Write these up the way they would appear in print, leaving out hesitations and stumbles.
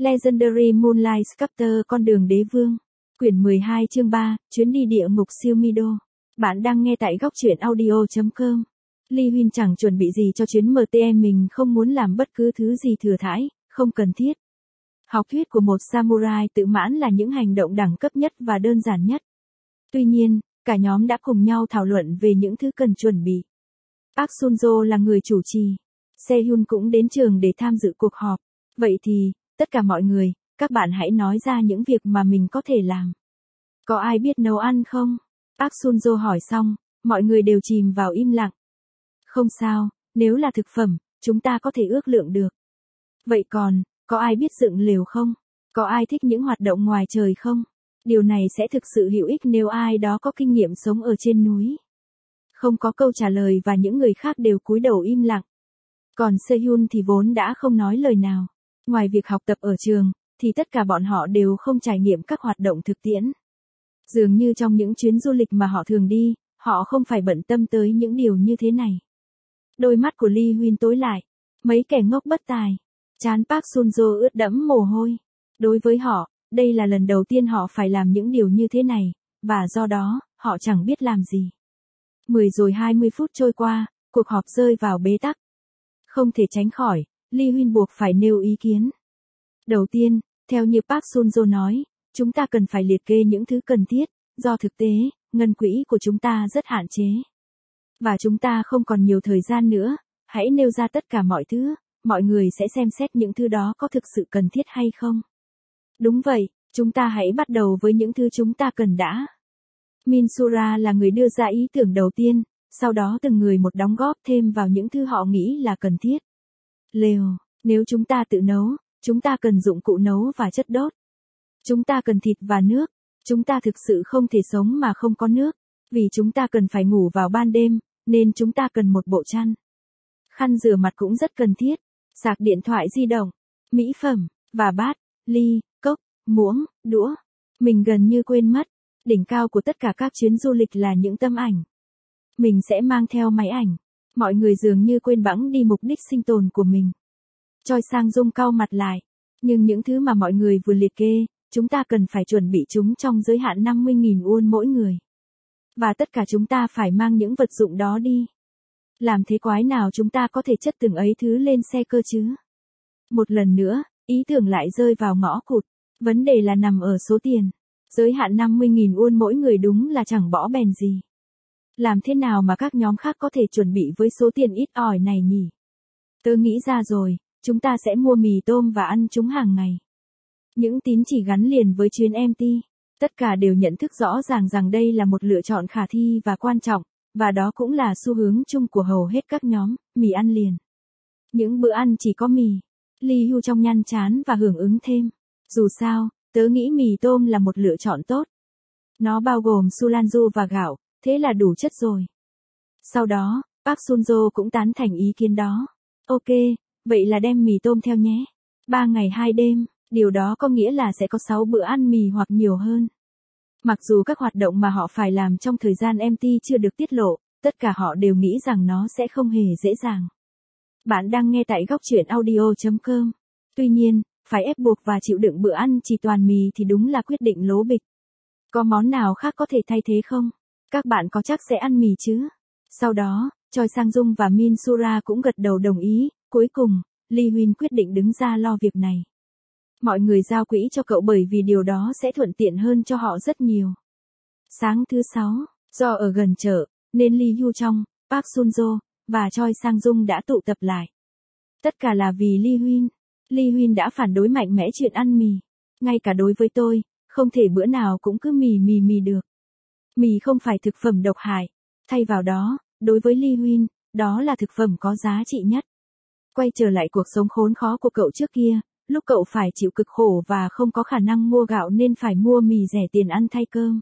Legendary Moonlight Sculptor Con đường đế vương. Quyển 12 chương 3, chuyến đi địa ngục siêu Mido. Bạn đang nghe tại góc truyện audio.com. Lee Huynh chẳng chuẩn bị gì cho chuyến MTM, mình không muốn làm bất cứ thứ gì thừa thãi, không cần thiết. Học thuyết của một samurai tự mãn là những hành động đẳng cấp nhất và đơn giản nhất. Tuy nhiên, cả nhóm đã cùng nhau thảo luận về những thứ cần chuẩn bị. Park Sunjo là người chủ trì. Sehyun cũng đến trường để tham dự cuộc họp. Vậy thì, tất cả mọi người, các bạn hãy nói ra những việc mà mình có thể làm. Có ai biết nấu ăn không? Park Sunjo hỏi xong, mọi người đều chìm vào im lặng. Không sao, nếu là thực phẩm, chúng ta có thể ước lượng được. Vậy còn, có ai biết dựng lều không? Có ai thích những hoạt động ngoài trời không? Điều này sẽ thực sự hữu ích nếu ai đó có kinh nghiệm sống ở trên núi. Không có câu trả lời và những người khác đều cúi đầu im lặng. Còn Sehyun thì vốn đã không nói lời nào. Ngoài việc học tập ở trường, thì tất cả bọn họ đều không trải nghiệm các hoạt động thực tiễn. Dường như trong những chuyến du lịch mà họ thường đi, họ không phải bận tâm tới những điều như thế này. Đôi mắt của Lee Huynh tối lại. Mấy kẻ ngốc bất tài. Trán Park Sunjo ướt đẫm mồ hôi. Đối với họ, đây là lần đầu tiên họ phải làm những điều như thế này, và do đó, họ chẳng biết làm gì. 10 rồi 20 phút trôi qua, cuộc họp rơi vào bế tắc. Không thể tránh khỏi, Lee Huynh buộc phải nêu ý kiến. Đầu tiên, theo như Park Sunjo nói, chúng ta cần phải liệt kê những thứ cần thiết, do thực tế, ngân quỹ của chúng ta rất hạn chế. Và chúng ta không còn nhiều thời gian nữa, hãy nêu ra tất cả mọi thứ, mọi người sẽ xem xét những thứ đó có thực sự cần thiết hay không. Đúng vậy, chúng ta hãy bắt đầu với những thứ chúng ta cần đã. Minsura là người đưa ra ý tưởng đầu tiên, sau đó từng người một đóng góp thêm vào những thứ họ nghĩ là cần thiết. Lều, nếu chúng ta tự nấu, chúng ta cần dụng cụ nấu và chất đốt. Chúng ta cần thịt và nước, chúng ta thực sự không thể sống mà không có nước, vì chúng ta cần phải ngủ vào ban đêm, nên chúng ta cần một bộ chăn. Khăn rửa mặt cũng rất cần thiết, sạc điện thoại di động, mỹ phẩm, và bát, ly, cốc, muỗng, đũa. Mình gần như quên mất, đỉnh cao của tất cả các chuyến du lịch là những tấm ảnh. Mình sẽ mang theo máy ảnh. Mọi người dường như quên bẵng đi mục đích sinh tồn của mình. Choi Sang Dung cau mặt lại. Nhưng những thứ mà mọi người vừa liệt kê, chúng ta cần phải chuẩn bị chúng trong giới hạn 50.000 won mỗi người. Và tất cả chúng ta phải mang những vật dụng đó đi. Làm thế quái nào chúng ta có thể chất từng ấy thứ lên xe cơ chứ? Một lần nữa, ý tưởng lại rơi vào ngõ cụt. Vấn đề là nằm ở số tiền. Giới hạn 50.000 won mỗi người đúng là chẳng bỏ bèn gì. Làm thế nào mà các nhóm khác có thể chuẩn bị với số tiền ít ỏi này nhỉ? Tớ nghĩ ra rồi, chúng ta sẽ mua mì tôm và ăn chúng hàng ngày. Những tín chỉ gắn liền với chuyến MT. Tất cả đều nhận thức rõ ràng rằng đây là một lựa chọn khả thi và quan trọng, và đó cũng là xu hướng chung của hầu hết các nhóm, mì ăn liền. Những bữa ăn chỉ có mì. Lee Hu trong nhăn chán và hưởng ứng thêm. Dù sao, tớ nghĩ mì tôm là một lựa chọn tốt. Nó bao gồm sulanju và gạo, thế là đủ chất rồi. Sau đó, Park Sunjo cũng tán thành ý kiến đó. Ok, vậy là đem mì tôm theo nhé. 3 ngày 2 đêm, điều đó có nghĩa là sẽ có 6 bữa ăn mì hoặc nhiều hơn. Mặc dù các hoạt động mà họ phải làm trong thời gian MT chưa được tiết lộ, tất cả họ đều nghĩ rằng nó sẽ không hề dễ dàng. Bạn đang nghe tại góc truyện audio.com. Tuy nhiên, phải ép buộc và chịu đựng bữa ăn chỉ toàn mì thì đúng là quyết định lố bịch. Có món nào khác có thể thay thế không? Các bạn có chắc sẽ ăn mì chứ? Sau đó, Choi Sang Dung và Minsura cũng gật đầu đồng ý. Cuối cùng, Lee Huynh quyết định đứng ra lo việc này. Mọi người giao quỹ cho cậu bởi vì điều đó sẽ thuận tiện hơn cho họ rất nhiều. Sáng thứ 6, do ở gần chợ, nên Lee Hu Trong, Park Sunjo, và Choi Sang Dung đã tụ tập lại. Tất cả là vì Lee Huynh. Lee Huynh đã phản đối mạnh mẽ chuyện ăn mì. Ngay cả đối với tôi, không thể bữa nào cũng cứ mì được. Mì không phải thực phẩm độc hại. Thay vào đó, đối với Lee Huynh, đó là thực phẩm có giá trị nhất. Quay trở lại cuộc sống khốn khó của cậu trước kia, lúc cậu phải chịu cực khổ và không có khả năng mua gạo nên phải mua mì rẻ tiền ăn thay cơm.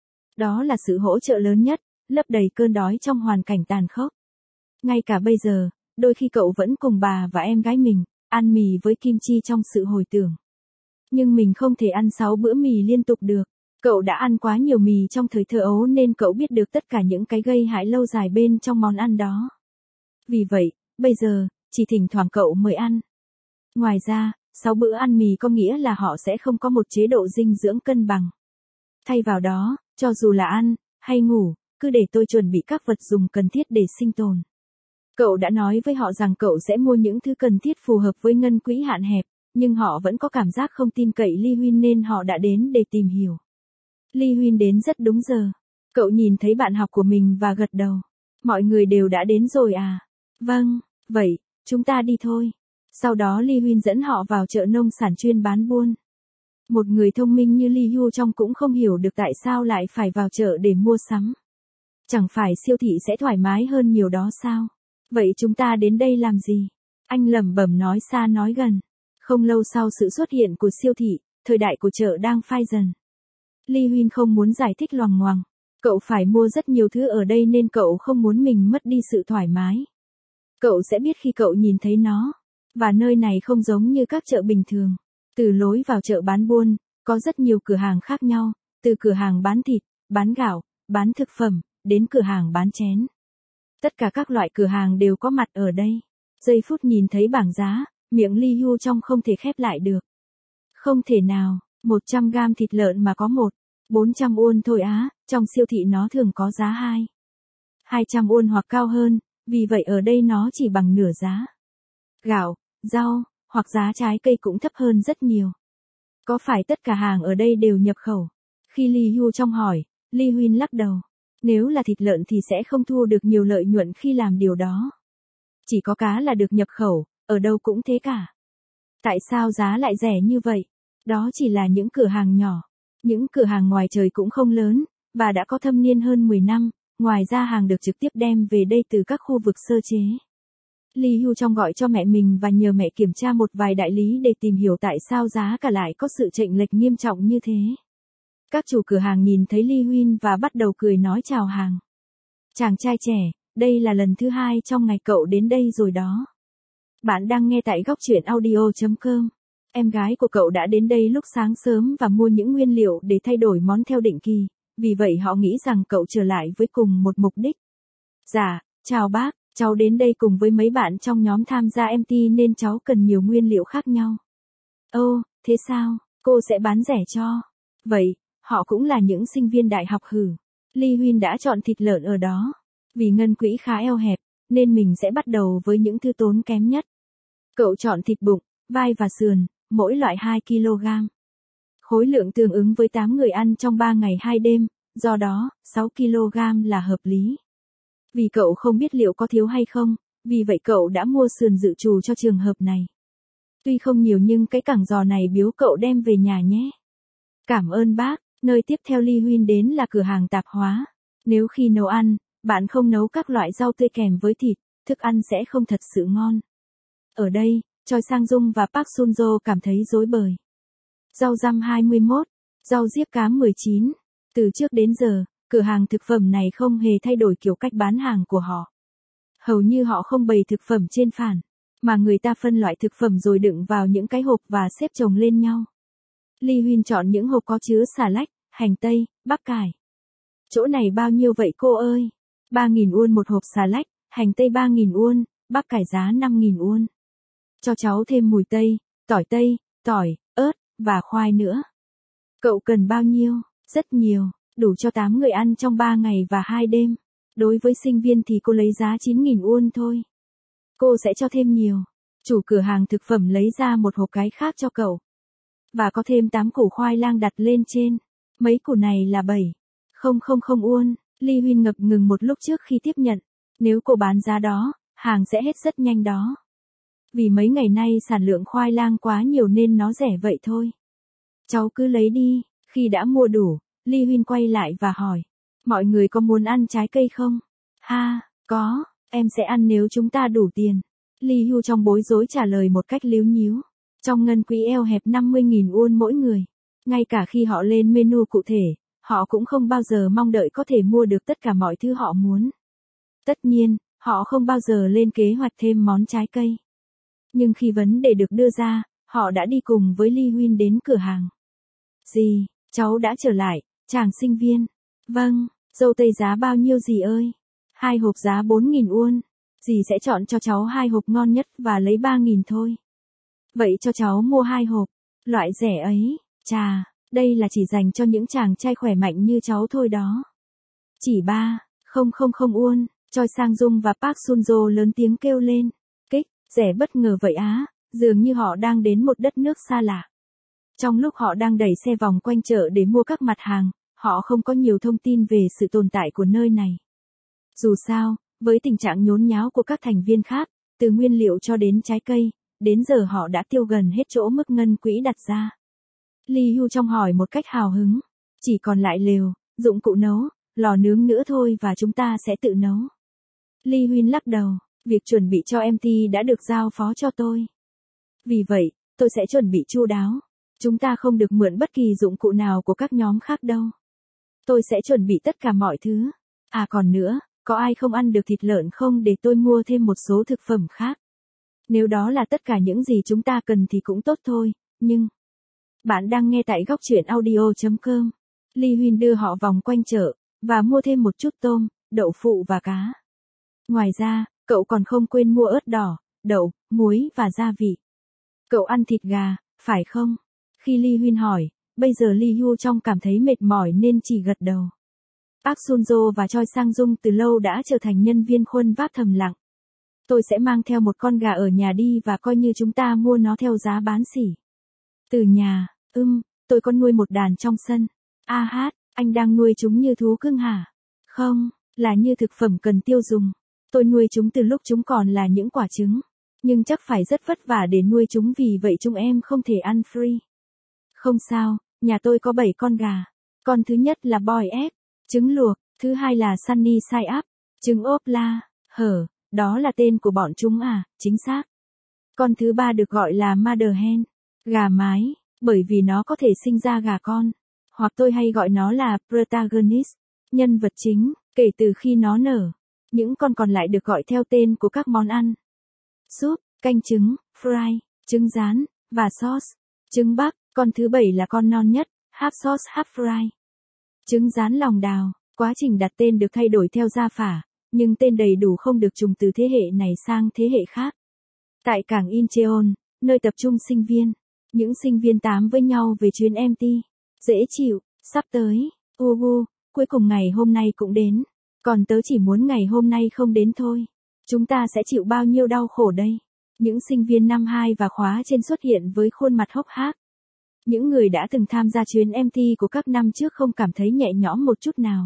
Đó là sự hỗ trợ lớn nhất, lấp đầy cơn đói trong hoàn cảnh tàn khốc. Ngay cả bây giờ, đôi khi cậu vẫn cùng bà và em gái mình, ăn mì với kim chi trong sự hồi tưởng. Nhưng mình không thể ăn 6 bữa mì liên tục được. Cậu đã ăn quá nhiều mì trong thời thơ ấu nên cậu biết được tất cả những cái gây hại lâu dài bên trong món ăn đó. Vì vậy, bây giờ, chỉ thỉnh thoảng cậu mới ăn. Ngoài ra, 6 bữa ăn mì có nghĩa là họ sẽ không có một chế độ dinh dưỡng cân bằng. Thay vào đó, cho dù là ăn, hay ngủ, cứ để tôi chuẩn bị các vật dùng cần thiết để sinh tồn. Cậu đã nói với họ rằng cậu sẽ mua những thứ cần thiết phù hợp với ngân quỹ hạn hẹp, nhưng họ vẫn có cảm giác không tin cậy Lee Huynh nên họ đã đến để tìm hiểu. Lee Huynh đến rất đúng giờ. Cậu nhìn thấy bạn học của mình và gật đầu. Mọi người đều đã đến rồi à? Vâng, vậy, chúng ta đi thôi. Sau đó Lee Huynh dẫn họ vào chợ nông sản chuyên bán buôn. Một người thông minh như Lee Yu Trong cũng không hiểu được tại sao lại phải vào chợ để mua sắm. Chẳng phải siêu thị sẽ thoải mái hơn nhiều đó sao? Vậy chúng ta đến đây làm gì? Anh lẩm bẩm nói xa nói gần. Không lâu sau sự xuất hiện của siêu thị, thời đại của chợ đang phai dần. Lee Huynh không muốn giải thích loằng ngoằng. Cậu phải mua rất nhiều thứ ở đây nên cậu không muốn mình mất đi sự thoải mái. Cậu sẽ biết khi cậu nhìn thấy nó. Và nơi này không giống như các chợ bình thường. Từ lối vào chợ bán buôn, có rất nhiều cửa hàng khác nhau, từ cửa hàng bán thịt, bán gạo, bán thực phẩm, đến cửa hàng bán chén. Tất cả các loại cửa hàng đều có mặt ở đây. Giây phút nhìn thấy bảng giá, miệng Lee Yu Trong không thể khép lại được. Không thể nào, 100 gam thịt lợn mà có 400 won thôi á, trong siêu thị nó thường có giá 200 won hoặc cao hơn, vì vậy ở đây nó chỉ bằng nửa giá. Gạo, rau, hoặc giá trái cây cũng thấp hơn rất nhiều. Có phải tất cả hàng ở đây đều nhập khẩu? Khi Lee Yu Trong hỏi, Lee Huynh lắc đầu. Nếu là thịt lợn thì sẽ không thu được nhiều lợi nhuận khi làm điều đó. Chỉ có cá là được nhập khẩu, ở đâu cũng thế cả. Tại sao giá lại rẻ như vậy? Đó chỉ là những cửa hàng nhỏ. Những cửa hàng ngoài trời cũng không lớn, và đã có thâm niên hơn 10 năm, ngoài ra hàng được trực tiếp đem về đây từ các khu vực sơ chế. Lee Yu Trong gọi cho mẹ mình và nhờ mẹ kiểm tra một vài đại lý để tìm hiểu tại sao giá cả lại có sự chênh lệch nghiêm trọng như thế. Các chủ cửa hàng nhìn thấy Lee Huynh và bắt đầu cười nói chào hàng. Chàng trai trẻ, đây là lần thứ 2 trong ngày cậu đến đây rồi đó. Bạn đang nghe tại góc truyện audio.com. Em gái của cậu đã đến đây lúc sáng sớm và mua những nguyên liệu để thay đổi món theo định kỳ, vì vậy họ nghĩ rằng cậu trở lại với cùng một mục đích. Dạ, chào bác, cháu đến đây cùng với mấy bạn trong nhóm tham gia MT nên cháu cần nhiều nguyên liệu khác nhau. Ồ, thế sao, cô sẽ bán rẻ cho? Vậy, họ cũng là những sinh viên đại học hử? Lee Huynh đã chọn thịt lợn ở đó. Vì ngân quỹ khá eo hẹp, nên mình sẽ bắt đầu với những thứ tốn kém nhất. Cậu chọn thịt bụng, vai và sườn, mỗi loại 2 kg. Khối lượng tương ứng với 8 người ăn trong 3 ngày 2 đêm, do đó, 6 kg là hợp lý. Vì cậu không biết liệu có thiếu hay không, vì vậy cậu đã mua sườn dự trù cho trường hợp này. Tuy không nhiều nhưng cái cẳng giò này biếu cậu đem về nhà nhé. Cảm ơn bác, nơi tiếp theo Lee Huynh đến là cửa hàng tạp hóa. Nếu khi nấu ăn, bạn không nấu các loại rau tươi kèm với thịt, thức ăn sẽ không thật sự ngon. Ở đây, Choi Sang Dung và Park Sun Jo cảm thấy rối bời. Rau răm 21, rau diếp cám 19. Từ trước đến giờ, cửa hàng thực phẩm này không hề thay đổi kiểu cách bán hàng của họ. Hầu như họ không bày thực phẩm trên phản, mà người ta phân loại thực phẩm rồi đựng vào những cái hộp và xếp chồng lên nhau. Lee Huynh chọn những hộp có chứa xà lách, hành tây, bắp cải. Chỗ này bao nhiêu vậy cô ơi? 3.000 won một hộp xà lách, hành tây 3.000 won, bắp cải giá 5.000 won. Cho cháu thêm mùi tây, tỏi, ớt, và khoai nữa. Cậu cần bao nhiêu? Rất nhiều, đủ cho 8 người ăn trong 3 ngày và 2 đêm. Đối với sinh viên thì cô lấy giá 9.000 won thôi. Cô sẽ cho thêm nhiều. Chủ cửa hàng thực phẩm lấy ra một hộp cái khác cho cậu. Và có thêm 8 củ khoai lang đặt lên trên. Mấy củ này là 7,000 won. Lee Huynh ngập ngừng một lúc trước khi tiếp nhận. Nếu cô bán giá đó, hàng sẽ hết rất nhanh đó. Vì mấy ngày nay sản lượng khoai lang quá nhiều nên nó rẻ vậy thôi. Cháu cứ lấy đi. Khi đã mua đủ, Lee Huynh quay lại và hỏi. Mọi người có muốn ăn trái cây không? Ha, có, em sẽ ăn nếu chúng ta đủ tiền. Lee Yu Trong bối rối trả lời một cách líu nhíu. Trong ngân quỹ eo hẹp 50.000 won mỗi người. Ngay cả khi họ lên menu cụ thể, họ cũng không bao giờ mong đợi có thể mua được tất cả mọi thứ họ muốn. Tất nhiên, họ không bao giờ lên kế hoạch thêm món trái cây. Nhưng khi vấn đề được đưa ra, họ đã đi cùng với Lee Huynh đến cửa hàng. Dì, cháu đã trở lại, chàng sinh viên. Vâng, dâu tây giá bao nhiêu dì ơi? 2 hộp giá 4.000 won. Dì sẽ chọn cho cháu 2 hộp ngon nhất và lấy 3.000 thôi. Vậy cho cháu mua 2 hộp. Loại rẻ ấy, chà, đây là chỉ dành cho những chàng trai khỏe mạnh như cháu thôi đó. Chỉ 3, không Uôn, Choi Sang Dung và Park Sunjo lớn tiếng kêu lên. Kích, rẻ bất ngờ vậy á, dường như họ đang đến một đất nước xa lạ. Trong lúc họ đang đẩy xe vòng quanh chợ để mua các mặt hàng, họ không có nhiều thông tin về sự tồn tại của nơi này. Dù sao, với tình trạng nhốn nháo của các thành viên khác, từ nguyên liệu cho đến trái cây, đến giờ họ đã tiêu gần hết chỗ mức ngân quỹ đặt ra. Lee Hyu Trong hỏi một cách hào hứng. Chỉ còn lại lều, dụng cụ nấu, lò nướng nữa thôi và chúng ta sẽ tự nấu. Lee Huynh lắc đầu, việc chuẩn bị cho MT đã được giao phó cho tôi. Vì vậy, tôi sẽ chuẩn bị chu đáo. Chúng ta không được mượn bất kỳ dụng cụ nào của các nhóm khác đâu. Tôi sẽ chuẩn bị tất cả mọi thứ. À còn nữa, có ai không ăn được thịt lợn không để tôi mua thêm một số thực phẩm khác? Nếu đó là tất cả những gì chúng ta cần thì cũng tốt thôi, nhưng... Bạn đang nghe tại góc truyện audio.com. Lee Huynh đưa họ vòng quanh chợ, và mua thêm một chút tôm, đậu phụ và cá. Ngoài ra, cậu còn không quên mua ớt đỏ, đậu, muối và gia vị. Cậu ăn thịt gà, phải không? Khi Lee Huynh hỏi, bây giờ Lee Hyu Trong cảm thấy mệt mỏi nên chỉ gật đầu. Park Sunjo và Choi Sang Dung từ lâu đã trở thành nhân viên khuân vác thầm lặng. Tôi sẽ mang theo một con gà ở nhà đi và coi như chúng ta mua nó theo giá bán sỉ. Từ nhà, tôi có nuôi một đàn trong sân. Anh đang nuôi chúng như thú cưng hả? Không, là như thực phẩm cần tiêu dùng. Tôi nuôi chúng từ lúc chúng còn là những quả trứng. Nhưng chắc phải rất vất vả để nuôi chúng vì vậy chúng em không thể ăn free. Không sao, nhà tôi có 7 con gà. Con thứ nhất là boiled egg, trứng luộc, thứ hai là sunny side up, trứng ốp la, đó là tên của bọn chúng à, chính xác. Con thứ ba được gọi là mother hen, gà mái, bởi vì nó có thể sinh ra gà con. Hoặc tôi hay gọi nó là protagonist, nhân vật chính, kể từ khi nó nở. Những con còn lại được gọi theo tên của các món ăn. Súp, canh trứng, fry, trứng rán, và sauce. Trứng bắc, con thứ 7 là con non nhất, half sauce half fry. Trứng rán lòng đào, quá trình đặt tên được thay đổi theo gia phả, nhưng tên đầy đủ không được trùng từ thế hệ này sang thế hệ khác. Tại cảng Incheon, nơi tập trung sinh viên, những sinh viên tám với nhau về chuyến MT. Dễ chịu, sắp tới, cuối cùng ngày hôm nay cũng đến. Còn tớ chỉ muốn ngày hôm nay không đến thôi. Chúng ta sẽ chịu bao nhiêu đau khổ đây? Những sinh viên năm 2 và khóa trên xuất hiện với khuôn mặt hốc hác. Những người đã từng tham gia chuyến MT của các năm trước không cảm thấy nhẹ nhõm một chút nào.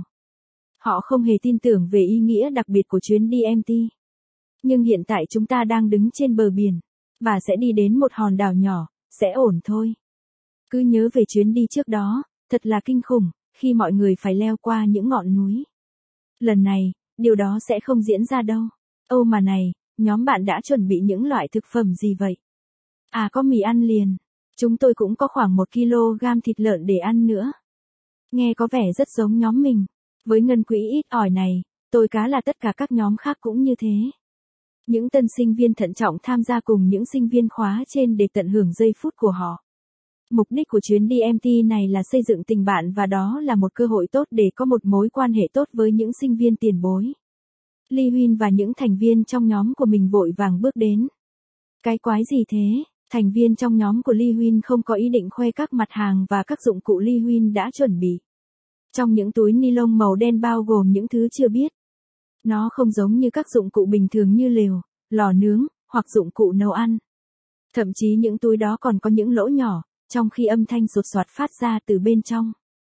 Họ không hề tin tưởng về ý nghĩa đặc biệt của chuyến đi MT. Nhưng hiện tại chúng ta đang đứng trên bờ biển, và sẽ đi đến một hòn đảo nhỏ, sẽ ổn thôi. Cứ nhớ về chuyến đi trước đó, thật là kinh khủng, khi mọi người phải leo qua những ngọn núi. Lần này, điều đó sẽ không diễn ra đâu. Mà này, nhóm bạn đã chuẩn bị những loại thực phẩm gì vậy? Có mì ăn liền. Chúng tôi cũng có khoảng 1 kg thịt lợn để ăn nữa. Nghe có vẻ rất giống nhóm mình. Với ngân quỹ ít ỏi này, tôi cá là tất cả các nhóm khác cũng như thế. Những tân sinh viên thận trọng tham gia cùng những sinh viên khóa trên để tận hưởng giây phút của họ. Mục đích của chuyến đi MT này là xây dựng tình bạn và đó là một cơ hội tốt để có một mối quan hệ tốt với những sinh viên tiền bối. Lee Huynh và những thành viên trong nhóm của mình vội vàng bước đến. Cái quái gì thế? Thành viên trong nhóm của Lee Huynh không có ý định khoe các mặt hàng và các dụng cụ Lee Huynh đã chuẩn bị. Trong những túi ni lông màu đen bao gồm những thứ chưa biết. Nó không giống như các dụng cụ bình thường như lều, lò nướng, hoặc dụng cụ nấu ăn. Thậm chí những túi đó còn có những lỗ nhỏ, trong khi âm thanh sột soạt phát ra từ bên trong.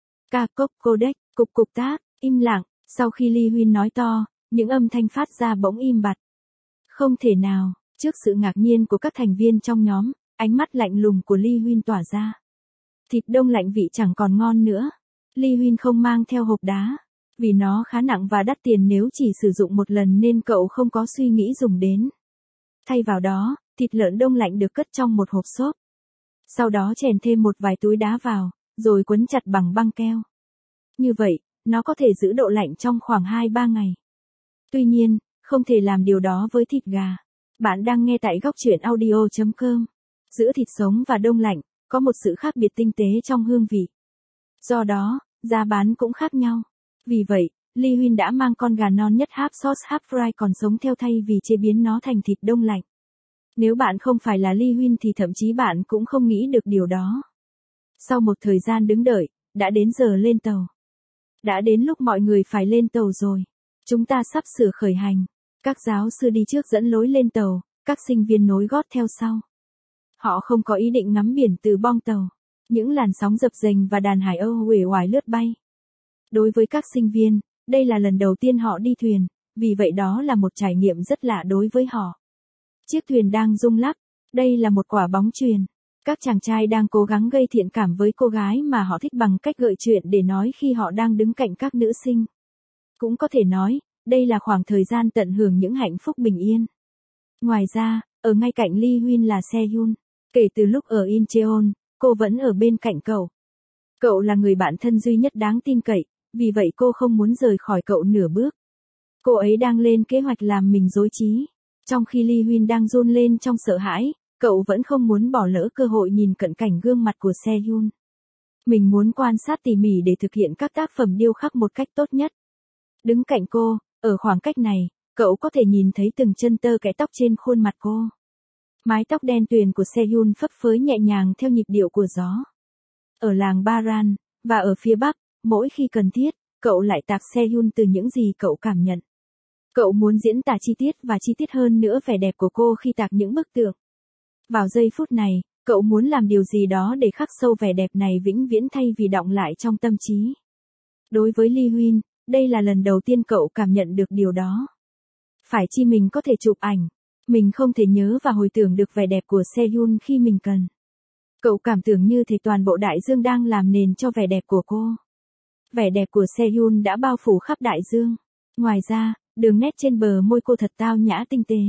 Cốc codec, cục tác, im lặng, sau khi Lee Huynh nói to, những âm thanh phát ra bỗng im bặt. Không thể nào, trước sự ngạc nhiên của các thành viên trong nhóm, ánh mắt lạnh lùng của Lee Huynh tỏa ra. Thịt đông lạnh vị chẳng còn ngon nữa. Lee Huynh không mang theo hộp đá, vì nó khá nặng và đắt tiền nếu chỉ sử dụng một lần nên cậu không có suy nghĩ dùng đến. Thay vào đó, thịt lợn đông lạnh được cất trong một hộp xốp. Sau đó chèn thêm một vài túi đá vào, rồi quấn chặt bằng băng keo. Như vậy, nó có thể giữ độ lạnh trong khoảng 2-3 ngày. Tuy nhiên, không thể làm điều đó với thịt gà. Bạn đang nghe tại góc truyện audio.com. Giữa thịt sống và đông lạnh, có một sự khác biệt tinh tế trong hương vị. Do đó, giá bán cũng khác nhau. Vì vậy, Lee Huynh đã mang con gà non nhất half sauce half fry còn sống theo thay vì chế biến nó thành thịt đông lạnh. Nếu bạn không phải là Ly Huyên thì thậm chí bạn cũng không nghĩ được điều đó. Sau một thời gian đứng đợi, đã đến giờ lên tàu. Đã đến lúc mọi người phải lên tàu rồi. Chúng ta sắp sửa khởi hành. Các giáo sư đi trước dẫn lối lên tàu, các sinh viên nối gót theo sau. Họ không có ý định ngắm biển từ bong tàu. Những làn sóng dập dềnh và đàn hải âu uể oải lướt bay. Đối với các sinh viên, đây là lần đầu tiên họ đi thuyền, vì vậy đó là một trải nghiệm rất lạ đối với họ. Chiếc thuyền đang rung lắc, đây là một quả bóng chuyền. Các chàng trai đang cố gắng gây thiện cảm với cô gái mà họ thích bằng cách gợi chuyện để nói khi họ đang đứng cạnh các nữ sinh. Cũng có thể nói, đây là khoảng thời gian tận hưởng những hạnh phúc bình yên. Ngoài ra, ở ngay cạnh Ly Huyên là Sehun. Kể từ lúc ở Incheon, cô vẫn ở bên cạnh cậu. Cậu là người bạn thân duy nhất đáng tin cậy, vì vậy cô không muốn rời khỏi cậu nửa bước. Cô ấy đang lên kế hoạch làm mình rối trí. Trong khi Ly Huyên đang run lên trong sợ hãi, cậu vẫn không muốn bỏ lỡ cơ hội nhìn cận cảnh gương mặt của Sehun. Mình muốn quan sát tỉ mỉ để thực hiện các tác phẩm điêu khắc một cách tốt nhất. Đứng cạnh cô, ở khoảng cách này, cậu có thể nhìn thấy từng chân tơ kẽ tóc trên khuôn mặt cô. Mái tóc đen tuyền của Sehun phấp phới nhẹ nhàng theo nhịp điệu của gió. Ở làng Baran, và ở phía Bắc, mỗi khi cần thiết, cậu lại tạc Sehun từ những gì cậu cảm nhận. Cậu muốn diễn tả chi tiết và chi tiết hơn nữa vẻ đẹp của cô khi tạc những bức tượng. Vào giây phút này, cậu muốn làm điều gì đó để khắc sâu vẻ đẹp này vĩnh viễn thay vì đọng lại trong tâm trí. Đối với Ly Huyên, đây là lần đầu tiên cậu cảm nhận được điều đó. Phải chi mình có thể chụp ảnh, mình không thể nhớ và hồi tưởng được vẻ đẹp của Sehun khi mình cần. Cậu cảm tưởng như thể toàn bộ đại dương đang làm nền cho vẻ đẹp của cô. Vẻ đẹp của Sehun đã bao phủ khắp đại dương. Ngoài ra, đường nét trên bờ môi cô thật tao nhã tinh tế.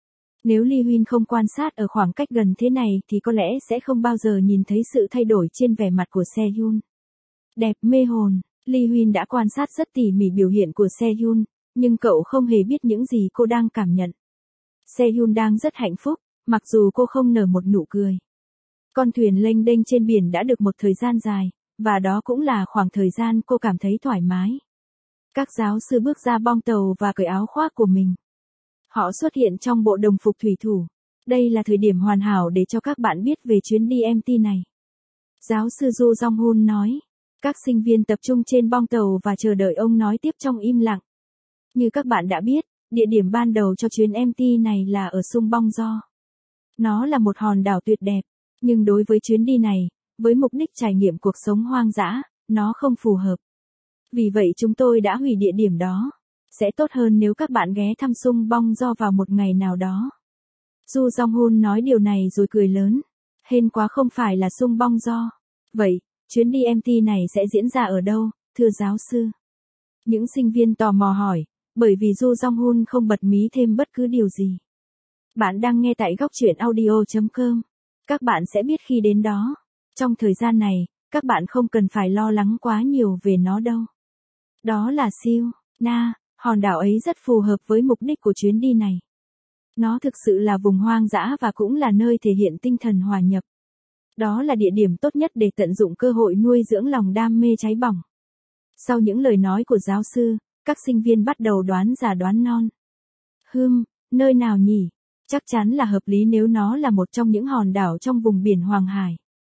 Nếu Ly Huyên không quan sát ở khoảng cách gần thế này thì có lẽ sẽ không bao giờ nhìn thấy sự thay đổi trên vẻ mặt của Sehun. Đẹp mê hồn, Ly Huyên đã quan sát rất tỉ mỉ biểu hiện của Sehun, nhưng cậu không hề biết những gì cô đang cảm nhận. Sehun đang rất hạnh phúc, mặc dù cô không nở một nụ cười. Con thuyền lênh đênh trên biển đã được một thời gian dài, và đó cũng là khoảng thời gian cô cảm thấy thoải mái. Các giáo sư bước ra bong tàu và cởi áo khoác của mình. Họ xuất hiện trong bộ đồng phục thủy thủ. Đây là thời điểm hoàn hảo để cho các bạn biết về chuyến đi MT này. Giáo sư Jo Jong-hun nói. Các sinh viên tập trung trên bong tàu và chờ đợi ông nói tiếp trong im lặng. Như các bạn đã biết, địa điểm ban đầu cho chuyến MT này là ở Sung Bong Do. Nó là một hòn đảo tuyệt đẹp, nhưng đối với chuyến đi này, với mục đích trải nghiệm cuộc sống hoang dã, nó không phù hợp. Vì vậy chúng tôi đã hủy địa điểm đó. Sẽ tốt hơn nếu các bạn ghé thăm Sung Bong Do vào một ngày nào đó. Jo Jong-hun nói điều này rồi cười lớn. Hên quá không phải là Sung Bong Do. Vậy, chuyến đi MT này sẽ diễn ra ở đâu, thưa giáo sư? Những sinh viên tò mò hỏi, bởi vì Jo Jong-hun không bật mí thêm bất cứ điều gì. Bạn đang nghe tại góc truyện audio.com. Các bạn sẽ biết khi đến đó. Trong thời gian này, các bạn không cần phải lo lắng quá nhiều về nó đâu. Đó là Siêu Na, hòn đảo ấy rất phù hợp với mục đích của chuyến đi này. Nó thực sự là vùng hoang dã và cũng là nơi thể hiện tinh thần hòa nhập. Đó là địa điểm tốt nhất để tận dụng cơ hội nuôi dưỡng lòng đam mê cháy bỏng. Sau những lời nói của giáo sư, các sinh viên bắt đầu đoán già đoán non. Nơi nào nhỉ? Chắc chắn là hợp lý nếu nó là một trong những hòn đảo trong vùng biển Hoàng Hải.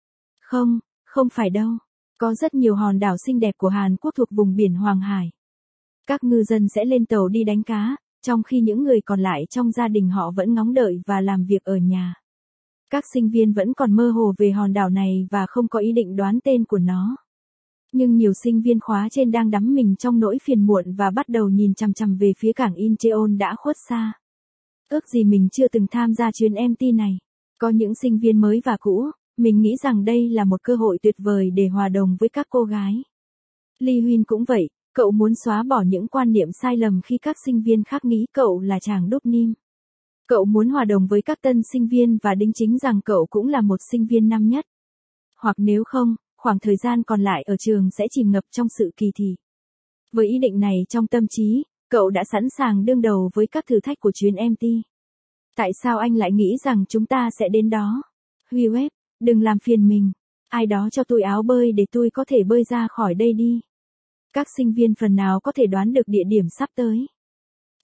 Không phải đâu. Có rất nhiều hòn đảo xinh đẹp của Hàn Quốc thuộc vùng biển Hoàng Hải. Các ngư dân sẽ lên tàu đi đánh cá, trong khi những người còn lại trong gia đình họ vẫn ngóng đợi và làm việc ở nhà. Các sinh viên vẫn còn mơ hồ về hòn đảo này và không có ý định đoán tên của nó. Nhưng nhiều sinh viên khóa trên đang đắm mình trong nỗi phiền muộn và bắt đầu nhìn chằm chằm về phía cảng Incheon đã khuất xa. Ước gì mình chưa từng tham gia chuyến MT này. Có những sinh viên mới và cũ, mình nghĩ rằng đây là một cơ hội tuyệt vời để hòa đồng với các cô gái. Ly Huyên cũng vậy, cậu muốn xóa bỏ những quan niệm sai lầm khi các sinh viên khác nghĩ cậu là chàng đúc nim. Cậu muốn hòa đồng với các tân sinh viên và đính chính rằng cậu cũng là một sinh viên năm nhất. Hoặc nếu không, khoảng thời gian còn lại ở trường sẽ chìm ngập trong sự kỳ thị. Với ý định này trong tâm trí, cậu đã sẵn sàng đương đầu với các thử thách của chuyến MT. Tại sao anh lại nghĩ rằng chúng ta sẽ đến đó? Huy Web, đừng làm phiền mình. Ai đó cho tôi áo bơi để tôi có thể bơi ra khỏi đây đi. Các sinh viên phần nào có thể đoán được địa điểm sắp tới.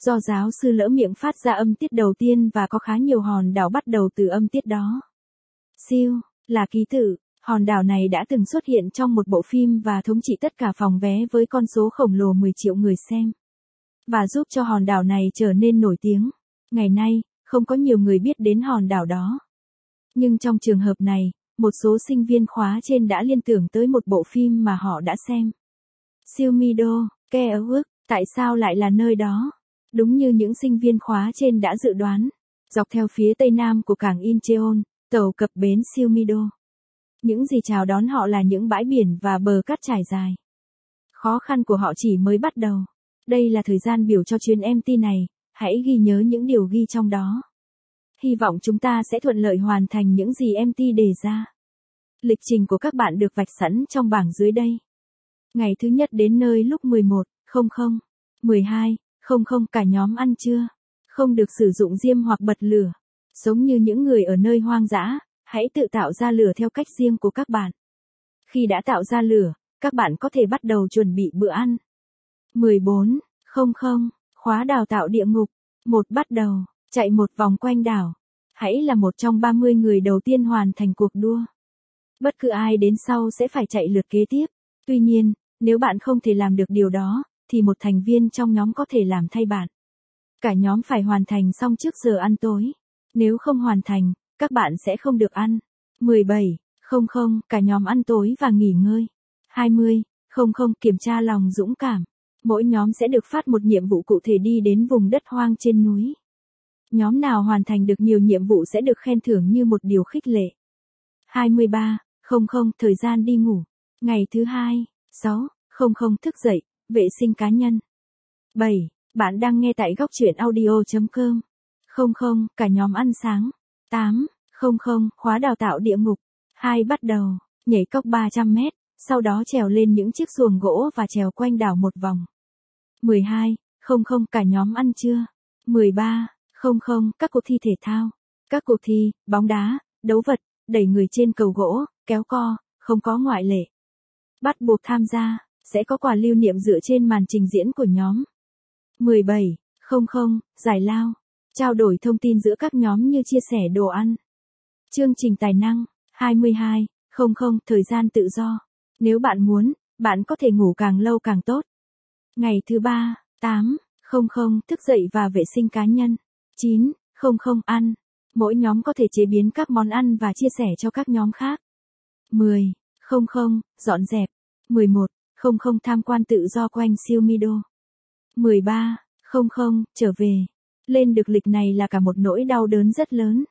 Do giáo sư lỡ miệng phát ra âm tiết đầu tiên và có khá nhiều hòn đảo bắt đầu từ âm tiết đó. Siêu, là ký tự, hòn đảo này đã từng xuất hiện trong một bộ phim và thống trị tất cả phòng vé với con số khổng lồ 10 triệu người xem. Và giúp cho hòn đảo này trở nên nổi tiếng. Ngày nay, không có nhiều người biết đến hòn đảo đó. Nhưng trong trường hợp này, một số sinh viên khóa trên đã liên tưởng tới một bộ phim mà họ đã xem. Silmido, Keowuk, tại sao lại là nơi đó? Đúng như những sinh viên khóa trên đã dự đoán, dọc theo phía tây nam của cảng Incheon, tàu cập bến Silmido. Những gì chào đón họ là những bãi biển và bờ cát trải dài. Khó khăn của họ chỉ mới bắt đầu. Đây là thời gian biểu cho chuyến MT này, hãy ghi nhớ những điều ghi trong đó. Hy vọng chúng ta sẽ thuận lợi hoàn thành những gì MT đề ra. Lịch trình của các bạn được vạch sẵn trong bảng dưới đây. Ngày thứ nhất đến nơi lúc 11:00, 12:00, cả nhóm ăn trưa. Không được sử dụng diêm hoặc bật lửa. Giống như những người ở nơi hoang dã, hãy tự tạo ra lửa theo cách riêng của các bạn. Khi đã tạo ra lửa, các bạn có thể bắt đầu chuẩn bị bữa ăn. 14:00, khóa đào tạo địa ngục. Bắt đầu, chạy một vòng quanh đảo. Hãy là một trong 30 người đầu tiên hoàn thành cuộc đua. Bất cứ ai đến sau sẽ phải chạy lượt kế tiếp. Tuy nhiên, nếu bạn không thể làm được điều đó, thì một thành viên trong nhóm có thể làm thay bạn. Cả nhóm phải hoàn thành xong trước giờ ăn tối. Nếu không hoàn thành, các bạn sẽ không được ăn. 17:00, cả nhóm ăn tối và nghỉ ngơi. 20:00, kiểm tra lòng dũng cảm. Mỗi nhóm sẽ được phát một nhiệm vụ cụ thể đi đến vùng đất hoang trên núi. Nhóm nào hoàn thành được nhiều nhiệm vụ sẽ được khen thưởng như một điều khích lệ. 23:00, thời gian đi ngủ. Ngày thứ hai. 6:00, thức dậy, vệ sinh cá nhân. 7. Bạn đang nghe tại góc truyện audio.com. 00, cả nhóm ăn sáng. 8:00, khóa đào tạo địa ngục. 2 bắt đầu, nhảy cóc 300 mét, sau đó trèo lên những chiếc xuồng gỗ và trèo quanh đảo một vòng. 12:00, cả nhóm ăn trưa. 13:00, các cuộc thi thể thao. Các cuộc thi, bóng đá, đấu vật, đẩy người trên cầu gỗ, kéo co, không có ngoại lệ. Bắt buộc tham gia, sẽ có quà lưu niệm dựa trên màn trình diễn của nhóm. 17:00, giải lao. Trao đổi thông tin giữa các nhóm như chia sẻ đồ ăn. Chương trình tài năng. 22:00, thời gian tự do. Nếu bạn muốn, bạn có thể ngủ càng lâu càng tốt. Ngày thứ ba. 8:00, thức dậy và vệ sinh cá nhân. 9:00, ăn. Mỗi nhóm có thể chế biến các món ăn và chia sẻ cho các nhóm khác. 10:00, dọn dẹp. 11:00, tham quan tự do quanh Silmido. 13:00, trở về. Lên được lịch này là cả một nỗi đau đớn rất lớn.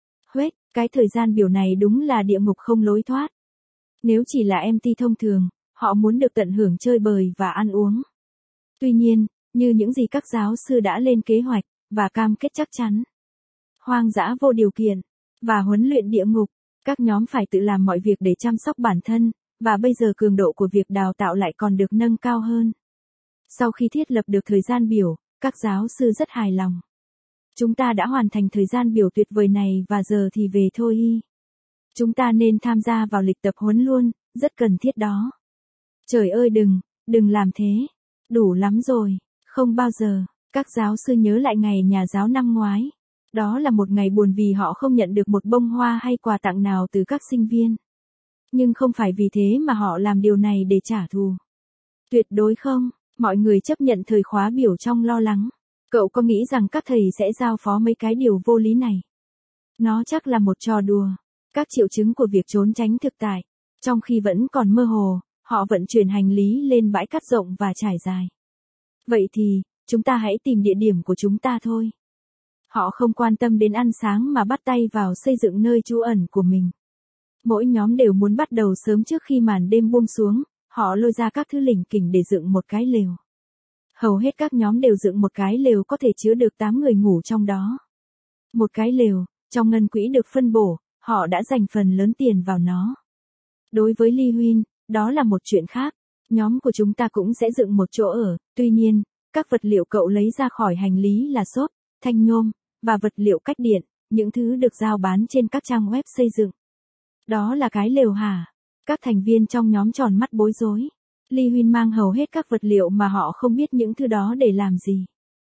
Cái thời gian biểu này đúng là địa ngục không lối thoát. Nếu chỉ là MT thông thường, họ muốn được tận hưởng chơi bời và ăn uống. Tuy nhiên, như những gì các giáo sư đã lên kế hoạch, và cam kết chắc chắn. Hoang dã vô điều kiện, và huấn luyện địa ngục, các nhóm phải tự làm mọi việc để chăm sóc bản thân, và bây giờ cường độ của việc đào tạo lại còn được nâng cao hơn. Sau khi thiết lập được thời gian biểu, các giáo sư rất hài lòng. Chúng ta đã hoàn thành thời gian biểu tuyệt vời này và giờ thì về thôi. Chúng ta nên tham gia vào lịch tập huấn luôn, rất cần thiết đó. Trời ơi đừng làm thế. Đủ lắm rồi, không bao giờ. Các giáo sư nhớ lại ngày nhà giáo năm ngoái. Đó là một ngày buồn vì họ không nhận được một bông hoa hay quà tặng nào từ các sinh viên. Nhưng không phải vì thế mà họ làm điều này để trả thù. Tuyệt đối không, mọi người chấp nhận thời khóa biểu trong lo lắng. Cậu có nghĩ rằng các thầy sẽ giao phó mấy cái điều vô lý này? Nó chắc là một trò đùa. Các triệu chứng của việc trốn tránh thực tại. Trong khi vẫn còn mơ hồ, họ vận chuyển hành lý lên bãi cát rộng và trải dài. Vậy thì, chúng ta hãy tìm địa điểm của chúng ta thôi. Họ không quan tâm đến ăn sáng mà bắt tay vào xây dựng nơi trú ẩn của mình. Mỗi nhóm đều muốn bắt đầu sớm trước khi màn đêm buông xuống, họ lôi ra các thứ lỉnh kỉnh để dựng một cái lều. Hầu hết các nhóm đều dựng một cái lều có thể chứa được 8 người ngủ trong đó. Một cái lều, trong ngân quỹ được phân bổ, họ đã dành phần lớn tiền vào nó. Đối với Lee Huynh, đó là một chuyện khác. Nhóm của chúng ta cũng sẽ dựng một chỗ ở, tuy nhiên, các vật liệu cậu lấy ra khỏi hành lý là xốp, thanh nhôm, và vật liệu cách điện, những thứ được giao bán trên các trang web xây dựng. Đó là cái lều hả? Các thành viên trong nhóm tròn mắt bối rối. Lee Huynh mang hầu hết các vật liệu mà họ không biết những thứ đó để làm gì.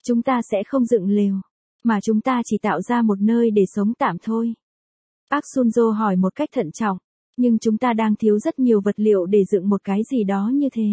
Chúng ta sẽ không dựng lều, mà chúng ta chỉ tạo ra một nơi để sống tạm thôi. Park Sun-jo hỏi một cách thận trọng, nhưng chúng ta đang thiếu rất nhiều vật liệu để dựng một cái gì đó như thế.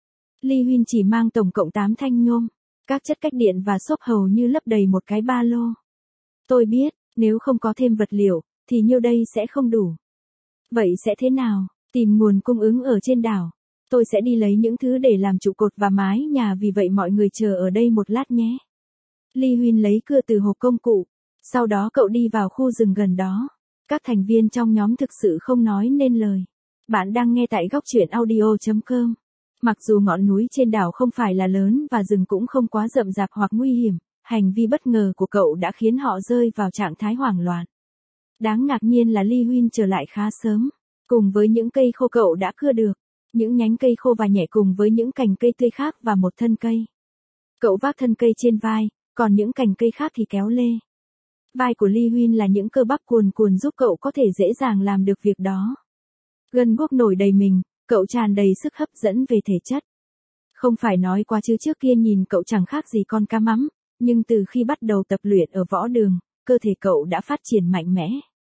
Lee Huynh chỉ mang tổng cộng 8 thanh nhôm, các chất cách điện và xốp hầu như lấp đầy một cái ba lô. Tôi biết, nếu không có thêm vật liệu, thì nhiêu đây sẽ không đủ. Vậy sẽ thế nào? Tìm nguồn cung ứng ở trên đảo. Tôi sẽ đi lấy những thứ để làm trụ cột và mái nhà, vì vậy mọi người chờ ở đây một lát nhé. Lee Huynh lấy cưa từ hộp công cụ. Sau đó cậu đi vào khu rừng gần đó. Các thành viên trong nhóm thực sự không nói nên lời. Bạn đang nghe tại góc truyện audio.com. Mặc dù ngọn núi trên đảo không phải là lớn và rừng cũng không quá rậm rạp hoặc nguy hiểm, hành vi bất ngờ của cậu đã khiến họ rơi vào trạng thái hoảng loạn. Đáng ngạc nhiên là Lee Huynh trở lại khá sớm, cùng với những cây khô cậu đã cưa được, những nhánh cây khô và nhẹ cùng với những cành cây tươi khác và một thân cây. Cậu vác thân cây trên vai, còn những cành cây khác thì kéo lê. Vai của Lee Huynh là những cơ bắp cuồn cuộn giúp cậu có thể dễ dàng làm được việc đó. Gân guốc nổi đầy mình, cậu tràn đầy sức hấp dẫn về thể chất. Không phải nói quá chứ trước kia nhìn cậu chẳng khác gì con cá mắm, nhưng từ khi bắt đầu tập luyện ở võ đường, cơ thể cậu đã phát triển mạnh mẽ.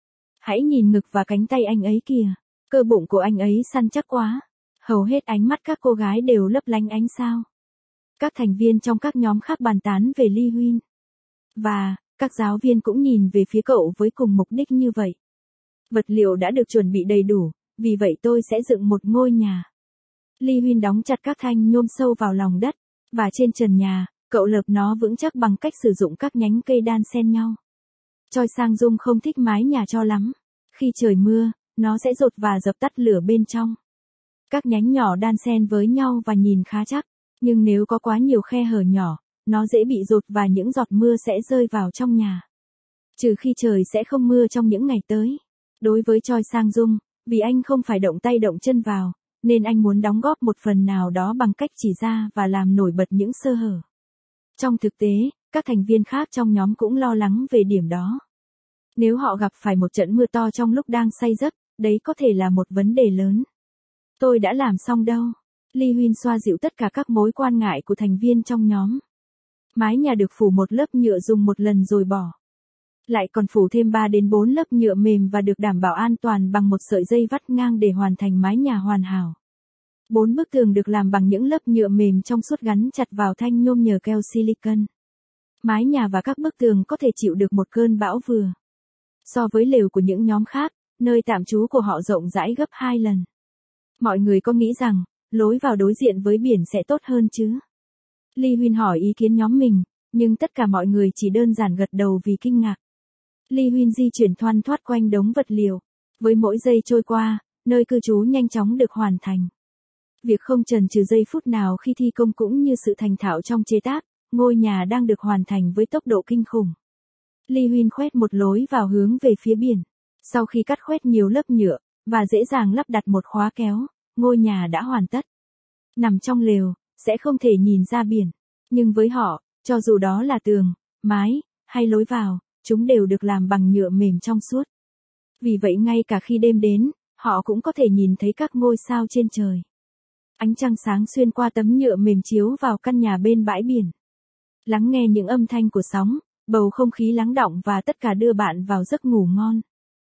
Hãy nhìn ngực và cánh tay anh ấy kìa, cơ bụng của anh ấy săn chắc quá. Hầu hết ánh mắt các cô gái đều lấp lánh ánh sao. Các thành viên trong các nhóm khác bàn tán về Lee Huynh. Và, các giáo viên cũng nhìn về phía cậu với cùng mục đích như vậy. Vật liệu đã được chuẩn bị đầy đủ, vì vậy tôi sẽ dựng một ngôi nhà. Lee Huynh đóng chặt các thanh nhôm sâu vào lòng đất, và trên trần nhà, cậu lợp nó vững chắc bằng cách sử dụng các nhánh cây đan xen nhau. Choi Sang-jung không thích mái nhà cho lắm. Khi trời mưa, nó sẽ dột và dập tắt lửa bên trong. Các nhánh nhỏ đan xen với nhau và nhìn khá chắc, nhưng nếu có quá nhiều khe hở nhỏ, nó dễ bị dột và những giọt mưa sẽ rơi vào trong nhà. Trừ khi trời sẽ không mưa trong những ngày tới. Đối với Choi Sang-jung, vì anh không phải động tay động chân vào, nên anh muốn đóng góp một phần nào đó bằng cách chỉ ra và làm nổi bật những sơ hở. Trong thực tế, các thành viên khác trong nhóm cũng lo lắng về điểm đó. Nếu họ gặp phải một trận mưa to trong lúc đang say giấc, đấy có thể là một vấn đề lớn. Tôi đã làm xong đâu. Lee Huynh xoa dịu tất cả các mối quan ngại của thành viên trong nhóm. Mái nhà được phủ một lớp nhựa dùng một lần rồi bỏ. Lại còn phủ thêm 3 đến 4 lớp nhựa mềm và được đảm bảo an toàn bằng một sợi dây vắt ngang để hoàn thành mái nhà hoàn hảo. 4 bức tường được làm bằng những lớp nhựa mềm trong suốt gắn chặt vào thanh nhôm nhờ keo silicon. Mái nhà và các bức tường có thể chịu được một cơn bão vừa. So với lều của những nhóm khác, nơi tạm trú của họ rộng rãi gấp 2 lần. Mọi người có nghĩ rằng, lối vào đối diện với biển sẽ tốt hơn chứ? Lee Huynh hỏi ý kiến nhóm mình, nhưng tất cả mọi người chỉ đơn giản gật đầu vì kinh ngạc. Lee Huynh di chuyển thoăn thoắt quanh đống vật liệu. Với mỗi giây trôi qua, nơi cư trú nhanh chóng được hoàn thành. Việc không chần chừ giây phút nào khi thi công cũng như sự thành thạo trong chế tác, ngôi nhà đang được hoàn thành với tốc độ kinh khủng. Lee Huynh khoét một lối vào hướng về phía biển. Sau khi cắt khoét nhiều lớp nhựa, và dễ dàng lắp đặt một khóa kéo, ngôi nhà đã hoàn tất. Nằm trong lều, sẽ không thể nhìn ra biển. Nhưng với họ, cho dù đó là tường, mái, hay lối vào, chúng đều được làm bằng nhựa mềm trong suốt. Vì vậy ngay cả khi đêm đến, họ cũng có thể nhìn thấy các ngôi sao trên trời. Ánh trăng sáng xuyên qua tấm nhựa mềm chiếu vào căn nhà bên bãi biển. Lắng nghe những âm thanh của sóng, bầu không khí lắng đọng và tất cả đưa bạn vào giấc ngủ ngon.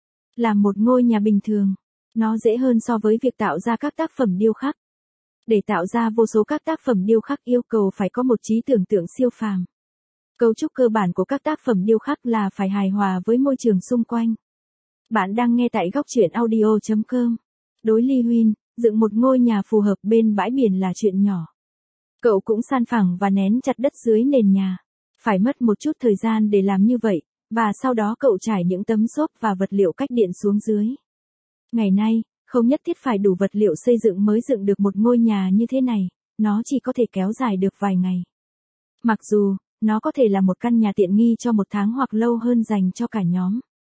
Làm một ngôi nhà bình thường, nó dễ hơn so với việc tạo ra các tác phẩm điêu khắc. Để tạo ra vô số các tác phẩm điêu khắc yêu cầu phải có một trí tưởng tượng siêu phàm. Cấu trúc cơ bản của các tác phẩm điêu khắc là phải hài hòa với môi trường xung quanh. Bạn đang nghe tại góc truyện audio.com. Đối Lee Huynh, dựng một ngôi nhà phù hợp bên bãi biển là chuyện nhỏ. Cậu cũng san phẳng và nén chặt đất dưới nền nhà. Phải mất một chút thời gian để làm như vậy, và sau đó cậu trải những tấm xốp và vật liệu cách điện xuống dưới. Ngày nay, không nhất thiết phải đủ vật liệu xây dựng mới dựng được một ngôi nhà như thế này, nó chỉ có thể kéo dài được vài ngày. Mặc dù, nó có thể là một căn nhà tiện nghi cho một tháng hoặc lâu hơn dành cho cả nhóm.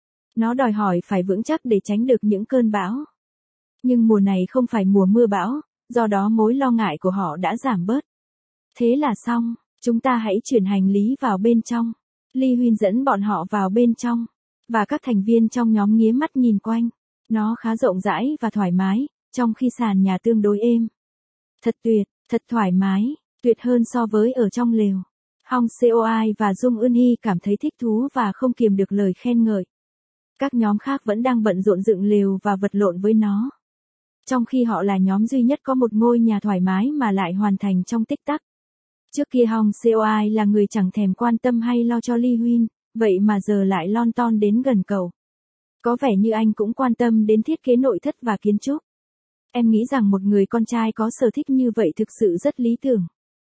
Nó đòi hỏi phải vững chắc để tránh được những cơn bão. Nhưng mùa này không phải mùa mưa bão, do đó mối lo ngại của họ đã giảm bớt. Thế là xong, chúng ta hãy chuyển hành lý vào bên trong. Lee Huynh dẫn bọn họ vào bên trong, và các thành viên trong nhóm nghía mắt nhìn quanh. Nó khá rộng rãi và thoải mái, trong khi sàn nhà tương đối êm. Thật tuyệt, thật thoải mái, tuyệt hơn so với ở trong lều. Hong Seo-ai và Jung Eun-hee cảm thấy thích thú và không kiềm được lời khen ngợi. Các nhóm khác vẫn đang bận rộn dựng lều và vật lộn với nó. Trong khi họ là nhóm duy nhất có một ngôi nhà thoải mái mà lại hoàn thành trong tích tắc. Trước kia Hong Seo-ai là người chẳng thèm quan tâm hay lo cho Lee Huynh, vậy mà giờ lại lon ton đến gần cậu. Có vẻ như anh cũng quan tâm đến thiết kế nội thất và kiến trúc. Em nghĩ rằng một người con trai có sở thích như vậy thực sự rất lý tưởng.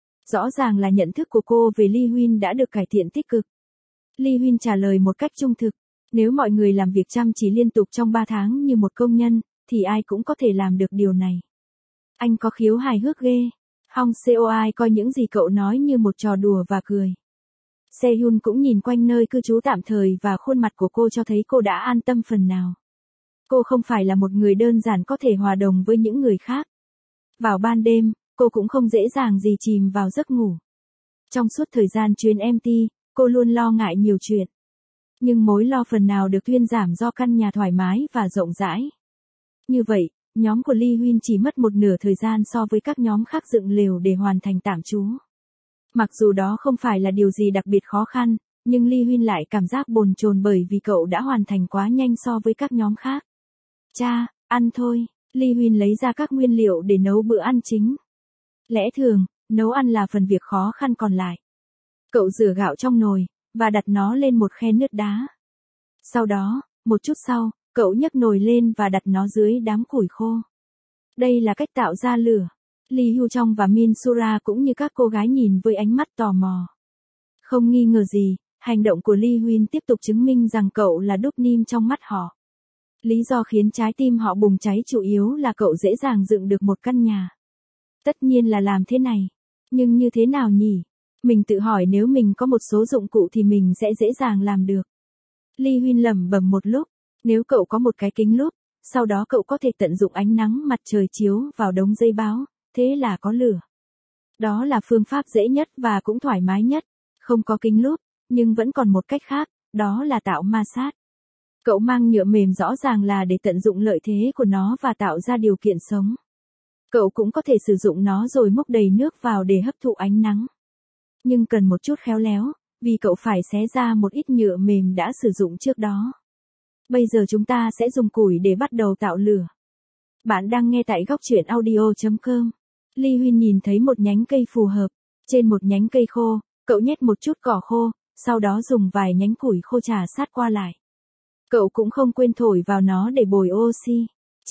Rõ ràng là nhận thức của cô về Lee Huynh đã được cải thiện tích cực. Lee Huynh trả lời một cách trung thực. Nếu mọi người làm việc chăm chỉ liên tục trong 3 tháng như một công nhân, thì ai cũng có thể làm được điều này. Anh có khiếu hài hước ghê. Hong Seo-ai coi những gì cậu nói như một trò đùa và cười. Se-hyun cũng nhìn quanh nơi cư trú tạm thời và khuôn mặt của cô cho thấy cô đã an tâm phần nào. Cô không phải là một người đơn giản có thể hòa đồng với những người khác. Vào ban đêm, cô cũng không dễ dàng gì chìm vào giấc ngủ. Trong suốt thời gian chuyến MT, cô luôn lo ngại nhiều chuyện. Nhưng mối lo phần nào được thuyên giảm do căn nhà thoải mái và rộng rãi. Như vậy, nhóm của Lee Huynh chỉ mất một nửa thời gian so với các nhóm khác dựng lều để hoàn thành tạm trú. Mặc dù đó không phải là điều gì đặc biệt khó khăn, nhưng Lee Huynh lại cảm giác bồn chồn bởi vì cậu đã hoàn thành quá nhanh so với các nhóm khác. Cha, ăn thôi. Lee Huynh lấy ra các nguyên liệu để nấu bữa ăn chính. Lẽ thường, nấu ăn là phần việc khó khăn còn lại. Cậu rửa gạo trong nồi và đặt nó lên một khe nước đá. Sau đó, một chút sau, cậu nhấc nồi lên và đặt nó dưới đám củi khô. Đây là cách tạo ra lửa. Lee Hyo Jong và Min Sura cũng như các cô gái nhìn với ánh mắt tò mò. Không nghi ngờ gì, hành động của Lee Huynh tiếp tục chứng minh rằng cậu là đúc nim trong mắt họ. Lý do khiến trái tim họ bùng cháy chủ yếu là cậu dễ dàng dựng được một căn nhà. Tất nhiên là làm thế này. Nhưng như thế nào nhỉ? Mình tự hỏi nếu mình có một số dụng cụ thì mình sẽ dễ dàng làm được. Lee Huynh lẩm bẩm một lúc. Nếu cậu có một cái kính lúp, sau đó cậu có thể tận dụng ánh nắng mặt trời chiếu vào đống giấy báo, thế là có lửa. Đó là phương pháp dễ nhất và cũng thoải mái nhất. Không có kính lúp, nhưng vẫn còn một cách khác, đó là tạo ma sát. Cậu mang nhựa mềm rõ ràng là để tận dụng lợi thế của nó và tạo ra điều kiện sống. Cậu cũng có thể sử dụng nó rồi múc đầy nước vào để hấp thụ ánh nắng. Nhưng cần một chút khéo léo, vì cậu phải xé ra một ít nhựa mềm đã sử dụng trước đó. Bây giờ chúng ta sẽ dùng củi để bắt đầu tạo lửa. Bạn đang nghe tại góc truyện audio.com. Lee Huynh nhìn thấy một nhánh cây phù hợp. Trên một nhánh cây khô, cậu nhét một chút cỏ khô, sau đó dùng vài nhánh củi khô trà sát qua lại. Cậu cũng không quên thổi vào nó để bồi oxy.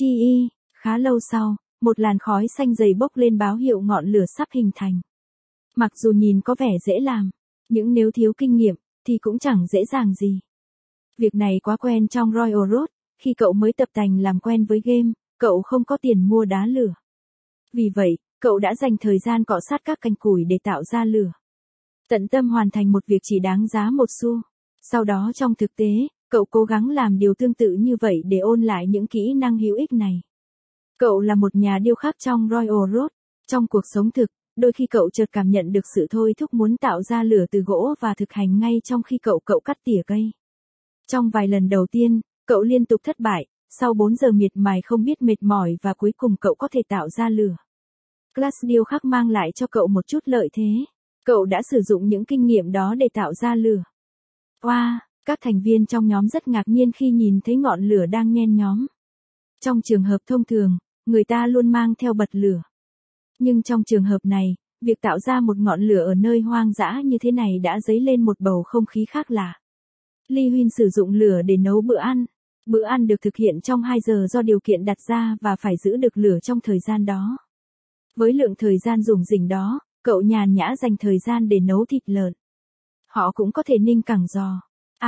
Khá lâu sau, một làn khói xanh dày bốc lên báo hiệu ngọn lửa sắp hình thành. Mặc dù nhìn có vẻ dễ làm, nhưng nếu thiếu kinh nghiệm, thì cũng chẳng dễ dàng gì. Việc này quá quen trong Royal Road, khi cậu mới tập tành làm quen với game, cậu không có tiền mua đá lửa. Vì vậy, cậu đã dành thời gian cọ sát các cành củi để tạo ra lửa. Tận tâm hoàn thành một việc chỉ đáng giá một xu. Sau đó trong thực tế, cậu cố gắng làm điều tương tự như vậy để ôn lại những kỹ năng hữu ích này. Cậu là một nhà điêu khắc trong Royal Road. Trong cuộc sống thực, đôi khi cậu chợt cảm nhận được sự thôi thúc muốn tạo ra lửa từ gỗ và thực hành ngay trong khi cậu cắt tỉa cây. Trong vài lần đầu tiên, cậu liên tục thất bại, sau 4 giờ miệt mài không biết mệt mỏi và cuối cùng cậu có thể tạo ra lửa. Class điêu khắc mang lại cho cậu một chút lợi thế. Cậu đã sử dụng những kinh nghiệm đó để tạo ra lửa. Wow, các thành viên trong nhóm rất ngạc nhiên khi nhìn thấy ngọn lửa đang nhen nhóm. Trong trường hợp thông thường, người ta luôn mang theo bật lửa. Nhưng trong trường hợp này, việc tạo ra một ngọn lửa ở nơi hoang dã như thế này đã dấy lên một bầu không khí khác lạ. Lee Huynh sử dụng lửa để nấu bữa ăn. Bữa ăn được thực hiện trong 2 giờ do điều kiện đặt ra và phải giữ được lửa trong thời gian đó. Với lượng thời gian rủng rỉnh đó, cậu nhàn nhã dành thời gian để nấu thịt lợn. Họ cũng có thể ninh cẳng giò.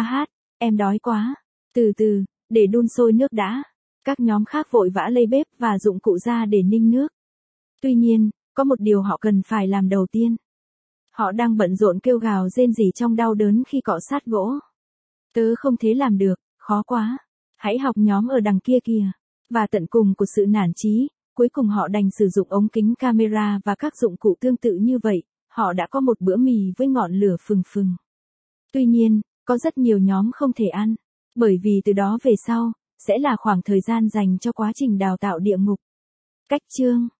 Em đói quá. Từ từ, để đun sôi nước đã. Các nhóm khác vội vã lấy bếp và dụng cụ ra để ninh nước. Tuy nhiên, có một điều họ cần phải làm đầu tiên. Họ đang bận rộn kêu gào rên rỉ trong đau đớn khi cọ sát gỗ. Tớ không thể làm được, khó quá. Hãy học nhóm ở đằng kia kìa. Và tận cùng của sự nản chí, cuối cùng họ đành sử dụng ống kính camera và các dụng cụ tương tự như vậy, họ đã có một bữa mì với ngọn lửa phừng phừng. Tuy nhiên, có rất nhiều nhóm không thể ăn, bởi vì từ đó về sau, sẽ là khoảng thời gian dành cho quá trình đào tạo địa ngục. Cách chương